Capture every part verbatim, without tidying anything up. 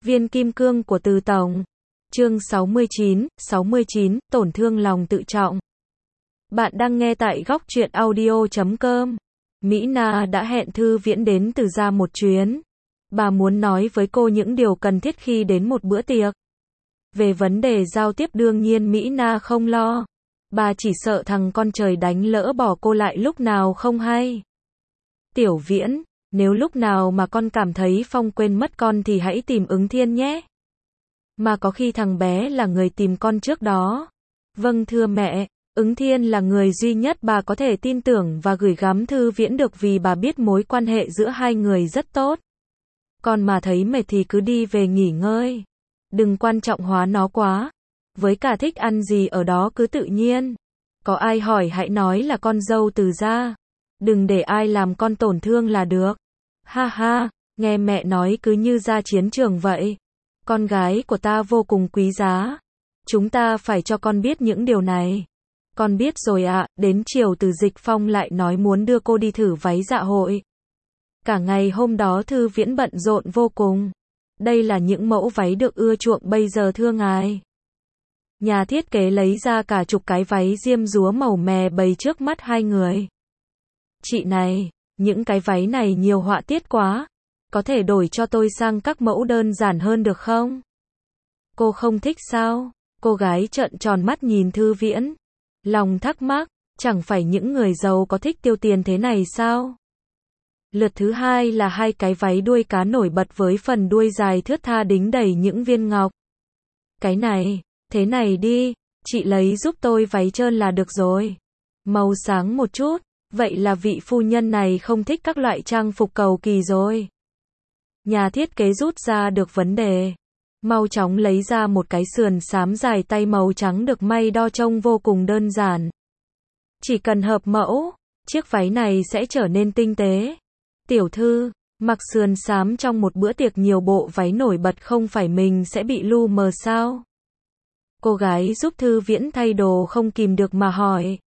Viên kim cương của Từ Tổng. Chương sáu mươi chín, sáu mươi chín, tổn thương lòng tự trọng. Bạn đang nghe tại góc truyện audio chấm com. Mỹ Na đã hẹn Thư Viễn đến Từ gia một chuyến. Bà muốn nói với cô những điều cần thiết khi đến một bữa tiệc. Về vấn đề giao tiếp đương nhiên Mỹ Na không lo. Bà chỉ sợ thằng con trời đánh lỡ bỏ cô lại lúc nào không hay. Tiểu Viễn, nếu lúc nào mà con cảm thấy Phong quên mất con thì hãy tìm Ứng Thiên nhé. Mà có khi thằng bé là người tìm con trước đó. Vâng thưa mẹ, Ứng Thiên là người duy nhất bà có thể tin tưởng và gửi gắm Thư Viễn được vì bà biết mối quan hệ giữa hai người rất tốt. Con mà thấy mệt thì cứ đi về nghỉ ngơi. Đừng quan trọng hóa nó quá. Với cả thích ăn gì ở đó cứ tự nhiên. Có ai hỏi hãy nói là con dâu Từ gia. Đừng để ai làm con tổn thương là được. Ha ha, nghe mẹ nói cứ như ra chiến trường vậy. Con gái của ta vô cùng quý giá. Chúng ta phải cho con biết những điều này. Con biết rồi ạ, đến chiều Từ Dịch Phong lại nói muốn đưa cô đi thử váy dạ hội. Cả ngày hôm đó Thư Viễn bận rộn vô cùng. Đây là những mẫu váy được ưa chuộng bây giờ thưa ngài. Nhà thiết kế lấy ra cả chục cái váy diêm dúa màu mè bày trước mắt hai người. Chị này, những cái váy này nhiều họa tiết quá. Có thể đổi cho tôi sang các mẫu đơn giản hơn được không? Cô không thích sao? Cô gái trợn tròn mắt nhìn Thư Viễn. Lòng thắc mắc, chẳng phải những người giàu có thích tiêu tiền thế này sao? Lượt thứ hai là hai cái váy đuôi cá nổi bật với phần đuôi dài thướt tha đính đầy những viên ngọc. Cái này, thế này đi, chị lấy giúp tôi váy trơn là được rồi. Màu sáng một chút, vậy là vị phu nhân này không thích các loại trang phục cầu kỳ rồi. Nhà thiết kế rút ra được vấn đề. Mau chóng lấy ra một cái sườn xám dài tay màu trắng được may đo trông vô cùng đơn giản. Chỉ cần hợp mẫu, chiếc váy này sẽ trở nên tinh tế. Tiểu thư, mặc sườn xám trong một bữa tiệc nhiều bộ váy nổi bật không phải mình sẽ bị lu mờ sao? Cô gái giúp Thư Viễn thay đồ không kìm được mà hỏi.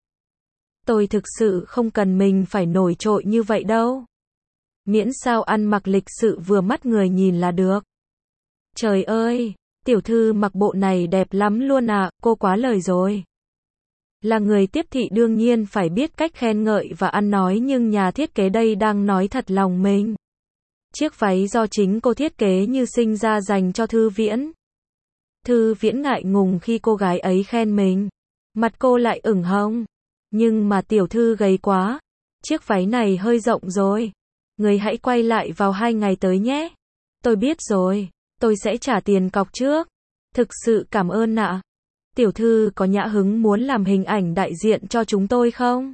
Tôi thực sự không cần mình phải nổi trội như vậy đâu. Miễn sao ăn mặc lịch sự vừa mắt người nhìn là được. Trời ơi, tiểu thư mặc bộ này đẹp lắm luôn à, cô quá lời rồi. Là người tiếp thị đương nhiên phải biết cách khen ngợi và ăn nói nhưng nhà thiết kế đây đang nói thật lòng mình. Chiếc váy do chính cô thiết kế như sinh ra dành cho Thư Viễn. Thư Viễn ngại ngùng khi cô gái ấy khen mình. Mặt cô lại ửng hồng. Nhưng mà tiểu thư gầy quá. Chiếc váy này hơi rộng rồi. Người hãy quay lại vào hai ngày tới nhé. Tôi biết rồi. Tôi sẽ trả tiền cọc trước. Thực sự cảm ơn ạ. Tiểu thư có nhã hứng muốn làm hình ảnh đại diện cho chúng tôi không?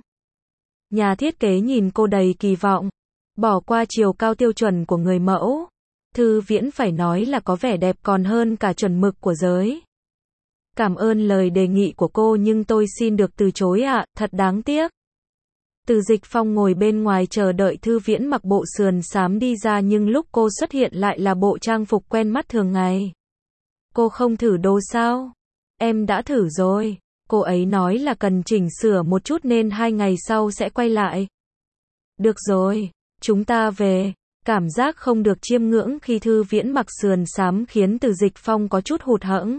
Nhà thiết kế nhìn cô đầy kỳ vọng. Bỏ qua chiều cao tiêu chuẩn của người mẫu. Thư Viễn phải nói là có vẻ đẹp còn hơn cả chuẩn mực của giới. Cảm ơn lời đề nghị của cô nhưng tôi xin được từ chối ạ, thật đáng tiếc. Từ Dịch Phong ngồi bên ngoài chờ đợi Thư Viễn mặc bộ sườn xám đi ra nhưng lúc cô xuất hiện lại là bộ trang phục quen mắt thường ngày. Cô không thử đồ sao? Em đã thử rồi. Cô ấy nói là cần chỉnh sửa một chút nên hai ngày sau sẽ quay lại. Được rồi, chúng ta về. Cảm giác không được chiêm ngưỡng khi Thư Viễn mặc sườn xám khiến Từ Dịch Phong có chút hụt hẫng.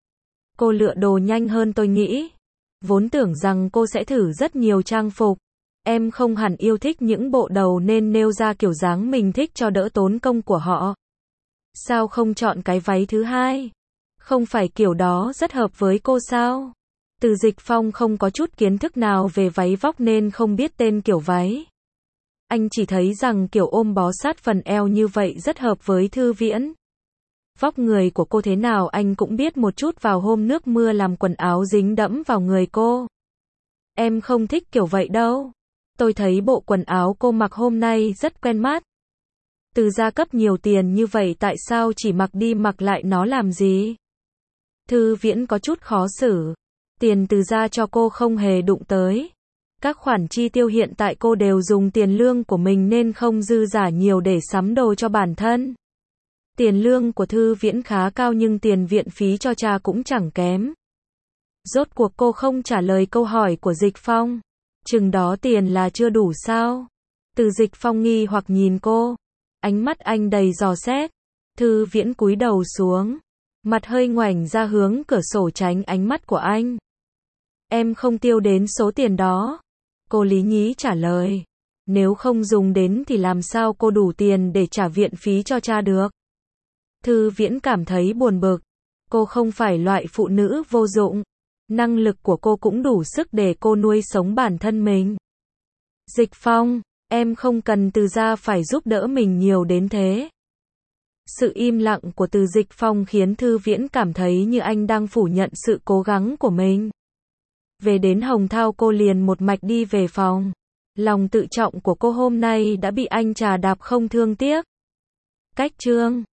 Cô lựa đồ nhanh hơn tôi nghĩ. Vốn tưởng rằng cô sẽ thử rất nhiều trang phục. Em không hẳn yêu thích những bộ đầu nên nêu ra kiểu dáng mình thích cho đỡ tốn công của họ. Sao không chọn cái váy thứ hai? Không phải kiểu đó rất hợp với cô sao? Từ Dịch Phong không có chút kiến thức nào về váy vóc nên không biết tên kiểu váy. Anh chỉ thấy rằng kiểu ôm bó sát phần eo như vậy rất hợp với Thư Viễn. Vóc người của cô thế nào anh cũng biết một chút vào hôm nước mưa làm quần áo dính đẫm vào người cô. Em không thích kiểu vậy đâu. Tôi thấy bộ quần áo cô mặc hôm nay rất quen mắt. Từ gia cấp nhiều tiền như vậy tại sao chỉ mặc đi mặc lại nó làm gì? Thư Viễn có chút khó xử. Tiền từ gia cho cô không hề đụng tới. Các khoản chi tiêu hiện tại cô đều dùng tiền lương của mình nên không dư giả nhiều để sắm đồ cho bản thân. Tiền lương của Thư Viễn khá cao nhưng tiền viện phí cho cha cũng chẳng kém. Rốt cuộc cô không trả lời câu hỏi của Dịch Phong. Chừng đó tiền là chưa đủ sao? Từ Dịch Phong nghi hoặc nhìn cô. Ánh mắt anh đầy dò xét. Thư Viễn cúi đầu xuống, mặt hơi ngoảnh ra hướng cửa sổ tránh ánh mắt của anh. Em không tiêu đến số tiền đó. Cô Lý Nhí trả lời. Nếu không dùng đến thì làm sao cô đủ tiền để trả viện phí cho cha được? Thư Viễn cảm thấy buồn bực. Cô không phải loại phụ nữ vô dụng. Năng lực của cô cũng đủ sức để cô nuôi sống bản thân mình. Dịch Phong, em không cần Từ gia phải giúp đỡ mình nhiều đến thế. Sự im lặng của Từ Dịch Phong khiến Thư Viễn cảm thấy như anh đang phủ nhận sự cố gắng của mình. Về đến Hồng Thao cô liền một mạch đi về phòng. Lòng tự trọng của cô hôm nay đã bị anh trà đạp không thương tiếc. Cách chương